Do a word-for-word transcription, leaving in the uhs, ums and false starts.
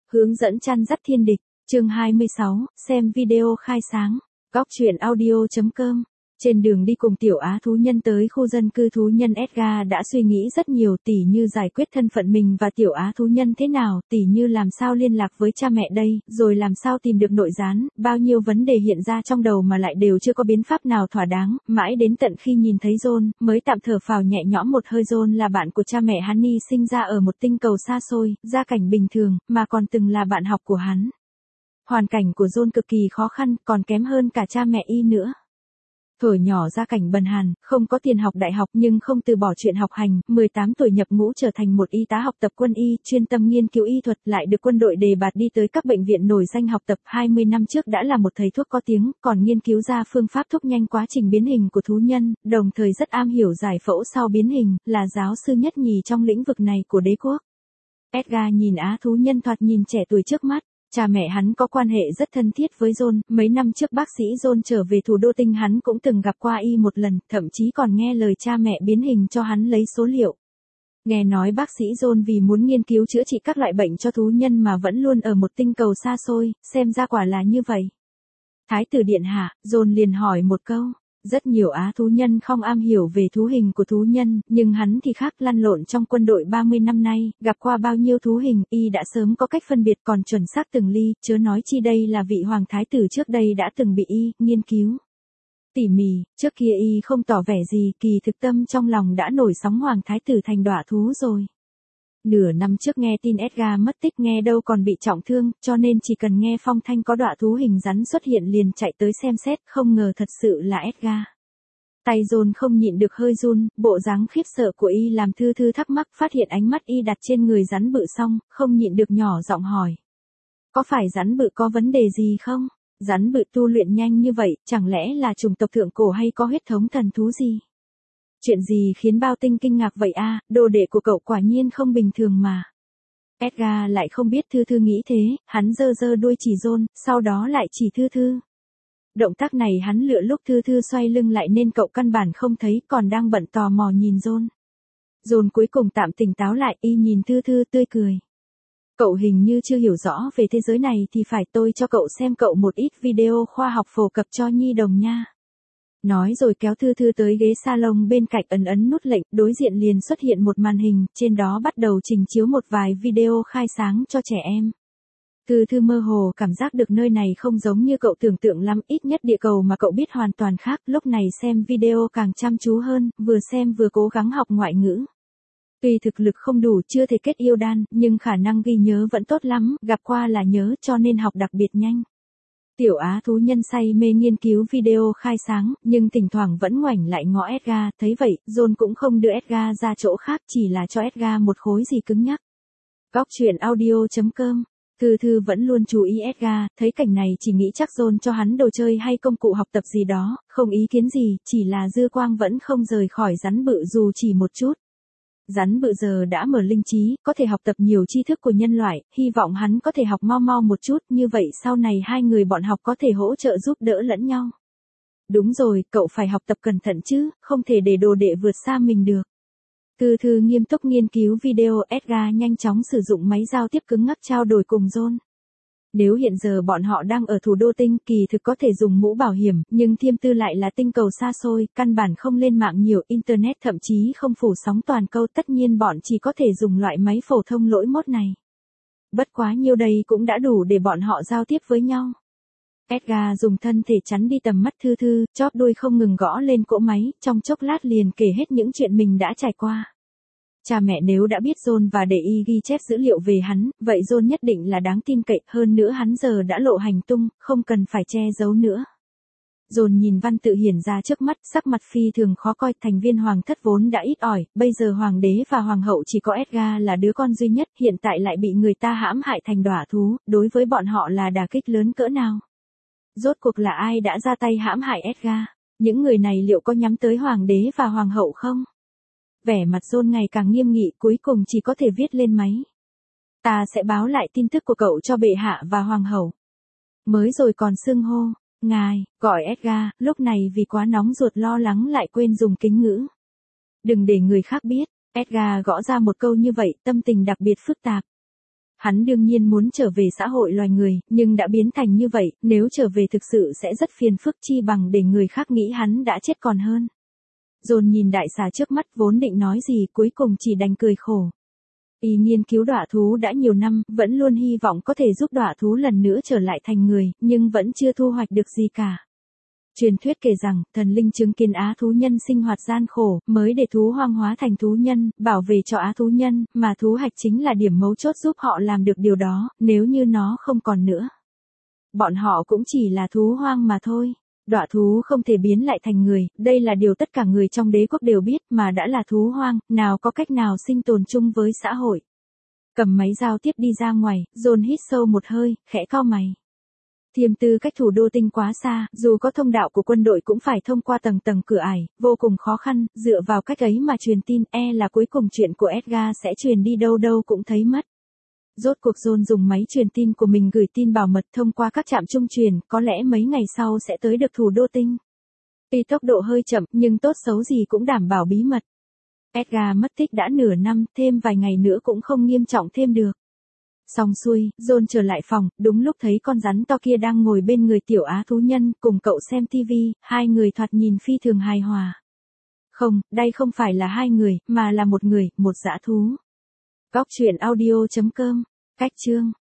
Hướng dẫn chăn dắt thiên địch, chương hai mươi sáu, xem video khai sáng, góc truyện audio.com. Trên đường đi cùng tiểu á thú nhân tới khu dân cư thú nhân Edgar đã suy nghĩ rất nhiều, tỉ như giải quyết thân phận mình và tiểu á thú nhân thế nào, tỉ như làm sao liên lạc với cha mẹ đây, rồi làm sao tìm được nội gián, bao nhiêu vấn đề hiện ra trong đầu mà lại đều chưa có biện pháp nào thỏa đáng, mãi đến tận khi nhìn thấy John, mới tạm thở phào nhẹ nhõm một hơi. John là bạn của cha mẹ hắn, y sinh ra ở một tinh cầu xa xôi, gia cảnh bình thường, mà còn từng là bạn học của hắn. Hoàn cảnh của John cực kỳ khó khăn, còn kém hơn cả cha mẹ y nữa. Thuở nhỏ gia cảnh bần hàn, không có tiền học đại học nhưng không từ bỏ chuyện học hành, mười tám tuổi nhập ngũ trở thành một y tá học tập quân y, chuyên tâm nghiên cứu y thuật, lại được quân đội đề bạt đi tới các bệnh viện nổi danh học tập. hai mươi năm trước đã là một thầy thuốc có tiếng, còn nghiên cứu ra phương pháp thúc nhanh quá trình biến hình của thú nhân, đồng thời rất am hiểu giải phẫu sau biến hình, là giáo sư nhất nhì trong lĩnh vực này của đế quốc. Edgar nhìn á thú nhân thoạt nhìn trẻ tuổi trước mắt. Cha mẹ hắn có quan hệ rất thân thiết với John, mấy năm trước bác sĩ John trở về thủ đô tinh hắn cũng từng gặp qua y một lần, thậm chí còn nghe lời cha mẹ biến hình cho hắn lấy số liệu. Nghe nói bác sĩ John vì muốn nghiên cứu chữa trị các loại bệnh cho thú nhân mà vẫn luôn ở một tinh cầu xa xôi, xem ra quả là như vậy. Thái tử điện hạ, John liền hỏi một câu. Rất nhiều á thú nhân không am hiểu về thú hình của thú nhân, nhưng hắn thì khác, lăn lộn trong quân đội ba mươi năm nay, gặp qua bao nhiêu thú hình, y đã sớm có cách phân biệt còn chuẩn xác từng ly, chớ nói chi đây là vị hoàng thái tử trước đây đã từng bị y nghiên cứu tỉ mỉ. Trước kia y không tỏ vẻ gì, kỳ thực tâm trong lòng đã nổi sóng hoàng thái tử thành đọa thú rồi. Nửa năm trước nghe tin Edgar mất tích, nghe đâu còn bị trọng thương, cho nên chỉ cần nghe phong thanh có đọa thú hình rắn xuất hiện liền chạy tới xem xét, không ngờ thật sự là Edgar. Tay John không nhịn được hơi run, bộ dáng khiếp sợ của y làm Thư Thư thắc mắc, phát hiện ánh mắt y đặt trên người rắn bự xong, không nhịn được nhỏ giọng hỏi. Có phải rắn bự có vấn đề gì không? Rắn bự tu luyện nhanh như vậy, chẳng lẽ là chủng tộc thượng cổ hay có huyết thống thần thú gì? Chuyện gì khiến Bao Tinh kinh ngạc vậy a? À, đồ đệ của cậu quả nhiên không bình thường mà. Edgar lại không biết Thư Thư nghĩ thế, hắn giơ giơ đuôi chỉ John, sau đó lại chỉ Thư Thư. Động tác này hắn lựa lúc Thư Thư xoay lưng lại nên cậu căn bản không thấy, còn đang bận tò mò nhìn John. John cuối cùng tạm tỉnh táo lại, y nhìn Thư Thư tươi cười. Cậu hình như chưa hiểu rõ về thế giới này thì phải, tôi cho cậu xem cậu một ít video khoa học phổ cập cho nhi đồng nha. Nói rồi kéo Thư Thư tới ghế salon bên cạnh, ấn ấn nút lệnh, đối diện liền xuất hiện một màn hình, trên đó bắt đầu trình chiếu một vài video khai sáng cho trẻ em. Thư Thư mơ hồ cảm giác được nơi này không giống như cậu tưởng tượng lắm, ít nhất địa cầu mà cậu biết hoàn toàn khác, lúc này xem video càng chăm chú hơn, vừa xem vừa cố gắng học ngoại ngữ. Tuy thực lực không đủ, chưa thể kết yêu đan, nhưng khả năng ghi nhớ vẫn tốt lắm, gặp qua là nhớ, cho nên học đặc biệt nhanh. Tiểu á thú nhân say mê nghiên cứu video khai sáng, nhưng thỉnh thoảng vẫn ngoảnh lại ngó Edgar, thấy vậy, John cũng không đưa Edgar ra chỗ khác, chỉ là cho Edgar một khối gì cứng nhắc. Góc truyện audio.com. Thư Thư vẫn luôn chú ý Edgar, thấy cảnh này chỉ nghĩ chắc John cho hắn đồ chơi hay công cụ học tập gì đó, không ý kiến gì, chỉ là dư quang vẫn không rời khỏi rắn bự dù chỉ một chút. Rắn bự giờ đã mở linh trí, có thể học tập nhiều tri thức của nhân loại, hy vọng hắn có thể học mau mau một chút, như vậy sau này hai người bọn học có thể hỗ trợ giúp đỡ lẫn nhau. Đúng rồi, cậu phải học tập cẩn thận chứ, không thể để đồ đệ vượt xa mình được. Thư Thư nghiêm túc nghiên cứu video, Edgar nhanh chóng sử dụng máy giao tiếp cứng ngắc trao đổi cùng John. Nếu hiện giờ bọn họ đang ở thủ đô tinh, kỳ thực có thể dùng mũ bảo hiểm, nhưng Thiêm Tư lại là tinh cầu xa xôi, căn bản không lên mạng nhiều, internet thậm chí không phủ sóng toàn cầu, tất nhiên bọn chỉ có thể dùng loại máy phổ thông lỗi mốt này. Bất quá nhiêu đây cũng đã đủ để bọn họ giao tiếp với nhau. Edgar dùng thân thể chắn đi tầm mắt Thư Thư, chóp đuôi không ngừng gõ lên cỗ máy, trong chốc lát liền kể hết những chuyện mình đã trải qua. Cha mẹ nếu đã biết John và để y ghi chép dữ liệu về hắn, vậy John nhất định là đáng tin cậy, hơn nữa hắn giờ đã lộ hành tung, không cần phải che giấu nữa. John nhìn văn tự hiển ra trước mắt, sắc mặt phi thường khó coi, thành viên hoàng thất vốn đã ít ỏi, bây giờ hoàng đế và hoàng hậu chỉ có Edgar là đứa con duy nhất, hiện tại lại bị người ta hãm hại thành đọa thú, đối với bọn họ là đả kích lớn cỡ nào. Rốt cuộc là ai đã ra tay hãm hại Edgar? Những người này liệu có nhắm tới hoàng đế và hoàng hậu không? Vẻ mặt John ngày càng nghiêm nghị, cuối cùng chỉ có thể viết lên máy. Ta sẽ báo lại tin tức của cậu cho bệ hạ và hoàng hậu. Mới rồi còn xưng hô, ngài, gọi Edgar, lúc này vì quá nóng ruột lo lắng lại quên dùng kính ngữ. Đừng để người khác biết, Edgar gõ ra một câu như vậy, tâm tình đặc biệt phức tạp. Hắn đương nhiên muốn trở về xã hội loài người, nhưng đã biến thành như vậy, nếu trở về thực sự sẽ rất phiền phức, chi bằng để người khác nghĩ hắn đã chết còn hơn. John nhìn đại xà trước mắt vốn định nói gì, cuối cùng chỉ đành cười khổ. Y nghiên cứu đọa thú đã nhiều năm, vẫn luôn hy vọng có thể giúp đọa thú lần nữa trở lại thành người, nhưng vẫn chưa thu hoạch được gì cả. Truyền thuyết kể rằng, thần linh chứng kiến á thú nhân sinh hoạt gian khổ, mới để thú hoang hóa thành thú nhân, bảo vệ cho á thú nhân, mà thú hạch chính là điểm mấu chốt giúp họ làm được điều đó, nếu như nó không còn nữa. Bọn họ cũng chỉ là thú hoang mà thôi. Đọa thú không thể biến lại thành người, đây là điều tất cả người trong đế quốc đều biết, mà đã là thú hoang, nào có cách nào sinh tồn chung với xã hội. Cầm máy giao tiếp đi ra ngoài, John hít sâu một hơi, khẽ cau mày. Thiêm Tư cách thủ đô tinh quá xa, dù có thông đạo của quân đội cũng phải thông qua tầng tầng cửa ải, vô cùng khó khăn, dựa vào cách ấy mà truyền tin, e là cuối cùng chuyện của Edgar sẽ truyền đi đâu đâu cũng thấy mất. Rốt cuộc John dùng máy truyền tin của mình gửi tin bảo mật thông qua các trạm trung truyền, có lẽ mấy ngày sau sẽ tới được thủ đô tinh. Tuy tốc độ hơi chậm, nhưng tốt xấu gì cũng đảm bảo bí mật. Edgar mất tích đã nửa năm, thêm vài ngày nữa cũng không nghiêm trọng thêm được. Xong xuôi, John trở lại phòng, đúng lúc thấy con rắn to kia đang ngồi bên người tiểu á thú nhân, cùng cậu xem tivi, hai người thoạt nhìn phi thường hài hòa. Không, đây không phải là hai người, mà là một người, một dã thú. Góc truyện audio chấm com, cách chương.